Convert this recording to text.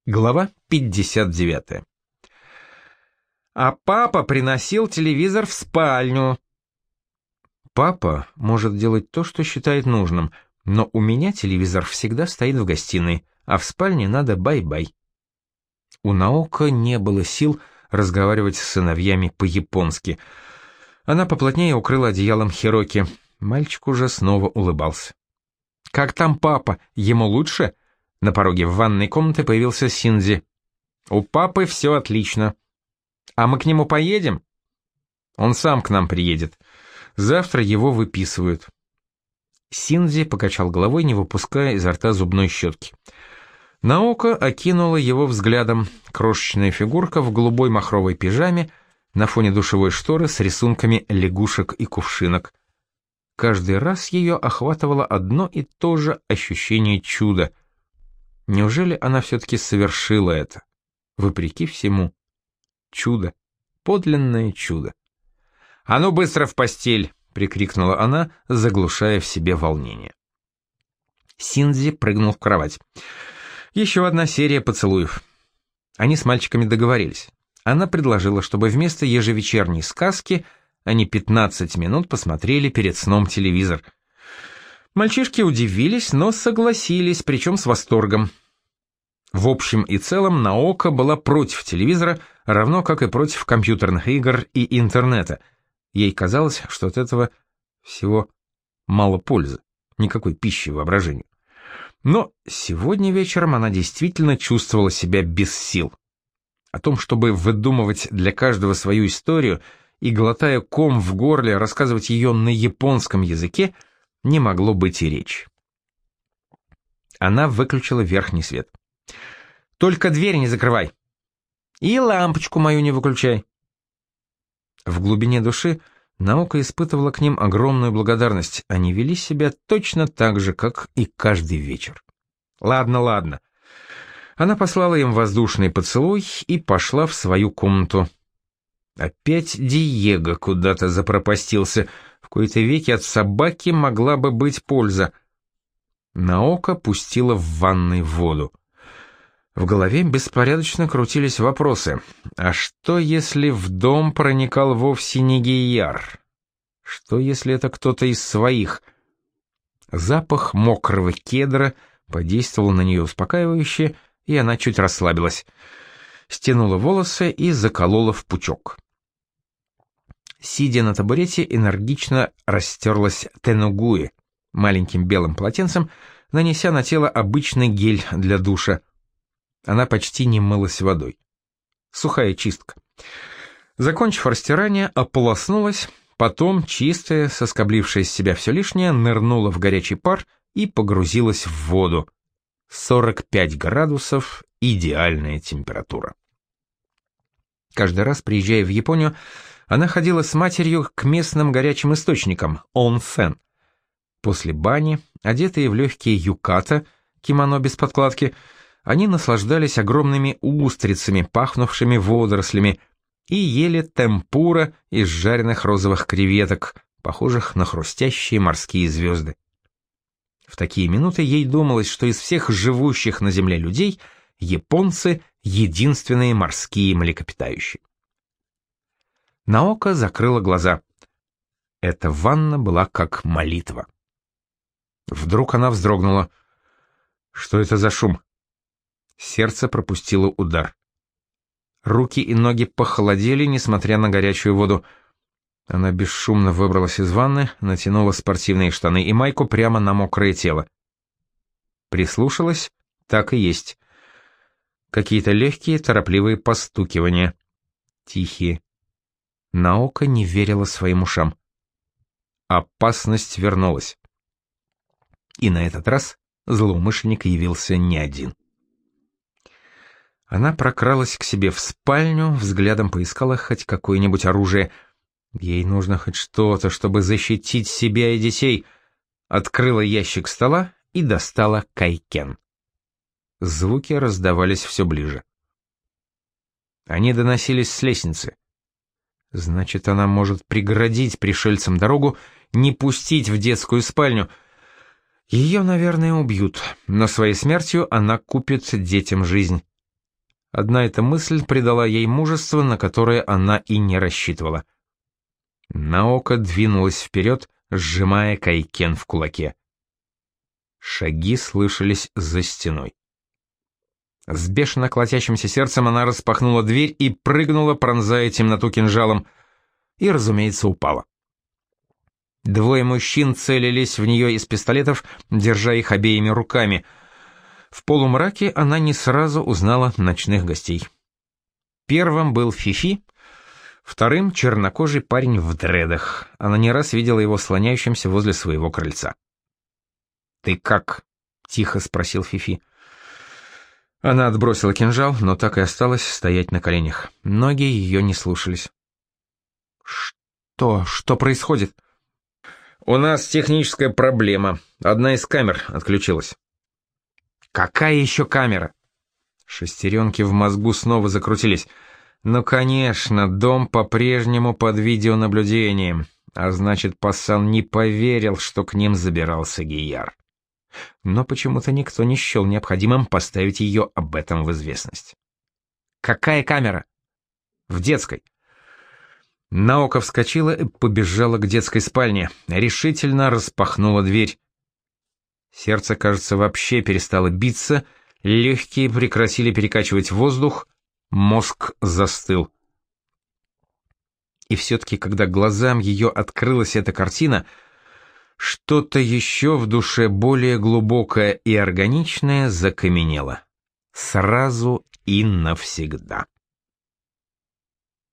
Глава 59. А папа приносил телевизор в спальню. Папа может делать то, что считает нужным, но у меня телевизор всегда стоит в гостиной, а в спальне надо бай-бай. У Наоко не было сил разговаривать с сыновьями по-японски. Она поплотнее укрыла одеялом Хироки. Мальчик уже снова улыбался. «Как там папа? Ему лучше?» На пороге в ванной комнаты появился Синдзи. «У папы все отлично. А мы к нему поедем?» «Он сам к нам приедет. Завтра его выписывают». Синдзи покачал головой, не выпуская изо рта зубной щетки. Наоко окинула его взглядом. Крошечная фигурка в голубой махровой пижаме на фоне душевой шторы с рисунками лягушек и кувшинок. Каждый раз ее охватывало одно и то же ощущение чуда. Неужели она все-таки совершила это? Вопреки всему. Чудо. Подлинное чудо. «А ну быстро в постель!» — прикрикнула она, заглушая в себе волнение. Синдзи прыгнул в кровать. Еще одна серия поцелуев. Они с мальчиками договорились. Она предложила, чтобы вместо ежевечерней сказки они 15 минут посмотрели перед сном телевизор. Мальчишки удивились, но согласились, причем с восторгом. В общем и целом Наоко была против телевизора, равно как и против компьютерных игр и интернета. Ей казалось, что от этого всего мало пользы, никакой пищи воображению. Но сегодня вечером она действительно чувствовала себя без сил. О том, чтобы выдумывать для каждого свою историю и, глотая ком в горле, рассказывать ее на японском языке, не могло быть и речи. Она выключила верхний свет. «Только дверь не закрывай. И лампочку мою не выключай». В глубине души Наоко испытывала к ним огромную благодарность. Они вели себя точно так же, как и каждый вечер. «Ладно, ладно». Она послала им воздушный поцелуй и пошла в свою комнату. Опять Диего куда-то запропастился. В кои-то веки от собаки могла бы быть польза. Наоко пустила в ванной воду. В голове беспорядочно крутились вопросы. А что, если в дом проникал вовсе не Гейяр? Что, если это кто-то из своих? Запах мокрого кедра подействовал на нее успокаивающе, и она чуть расслабилась. Стянула волосы и заколола в пучок. Сидя на табурете, энергично растерлась тенугуи, маленьким белым полотенцем, нанеся на тело обычный гель для душа. Она почти не мылась водой. Сухая чистка. Закончив растирание, ополоснулась, потом, чистая, соскоблившая из себя все лишнее, нырнула в горячий пар и погрузилась в воду. 45 градусов — идеальная температура. Каждый раз, приезжая в Японию, она ходила с матерью к местным горячим источникам, онсен. После бани, одетые в легкие юката, кимоно без подкладки, они наслаждались огромными устрицами, пахнувшими водорослями, и ели темпура из жареных розовых креветок, похожих на хрустящие морские звезды. В такие минуты ей думалось, что из всех живущих на земле людей японцы — единственные морские млекопитающие. Наоко закрыла глаза. Эта ванна была как молитва. Вдруг она вздрогнула. Что это за шум? Сердце пропустило удар. Руки и ноги похолодели, несмотря на горячую воду. Она бесшумно выбралась из ванны, натянула спортивные штаны и майку прямо на мокрое тело. Прислушалась, так и есть. Какие-то легкие, торопливые постукивания. Тихие. Наоко не верила своим ушам. Опасность вернулась. И на этот раз злоумышленник явился не один. Она прокралась к себе в спальню, взглядом поискала хоть какое-нибудь оружие. Ей нужно хоть что-то, чтобы защитить себя и детей. Открыла ящик стола и достала кайкен. Звуки раздавались все ближе. Они доносились с лестницы. Значит, она может преградить пришельцам дорогу, не пустить в детскую спальню. Ее, наверное, убьют, но своей смертью она купит детям жизнь. Одна эта мысль придала ей мужество, на которое она и не рассчитывала. Наока двинулась вперед, сжимая кайкен в кулаке. Шаги слышались за стеной. С бешено колотящимся сердцем она распахнула дверь и прыгнула, пронзая темноту кинжалом. И, разумеется, упала. Двое мужчин целились в нее из пистолетов, держа их обеими руками. В полумраке она не сразу узнала ночных гостей. Первым был Фифи, вторым — чернокожий парень в дредах. Она не раз видела его слоняющимся возле своего крыльца. «Ты как?» — тихо спросил Фифи. Она отбросила кинжал, но так и осталась стоять на коленях. Ноги ее не слушались. «Что происходит?» «У нас техническая проблема. Одна из камер отключилась». «Какая еще камера?» Шестеренки в мозгу снова закрутились. «Ну, конечно, дом по-прежнему под видеонаблюдением, а значит, Пассан не поверил, что к ним забирался Гияр». Но почему-то никто не счел необходимым поставить ее об этом в известность. «Какая камера?» «В детской». Наока вскочила и побежала к детской спальне, решительно распахнула дверь. Сердце, кажется, вообще перестало биться, легкие прекратили перекачивать воздух, мозг застыл. И все-таки, когда глазам ее открылась эта картина, что-то еще в душе более глубокое и органичное закаменело. Сразу и навсегда.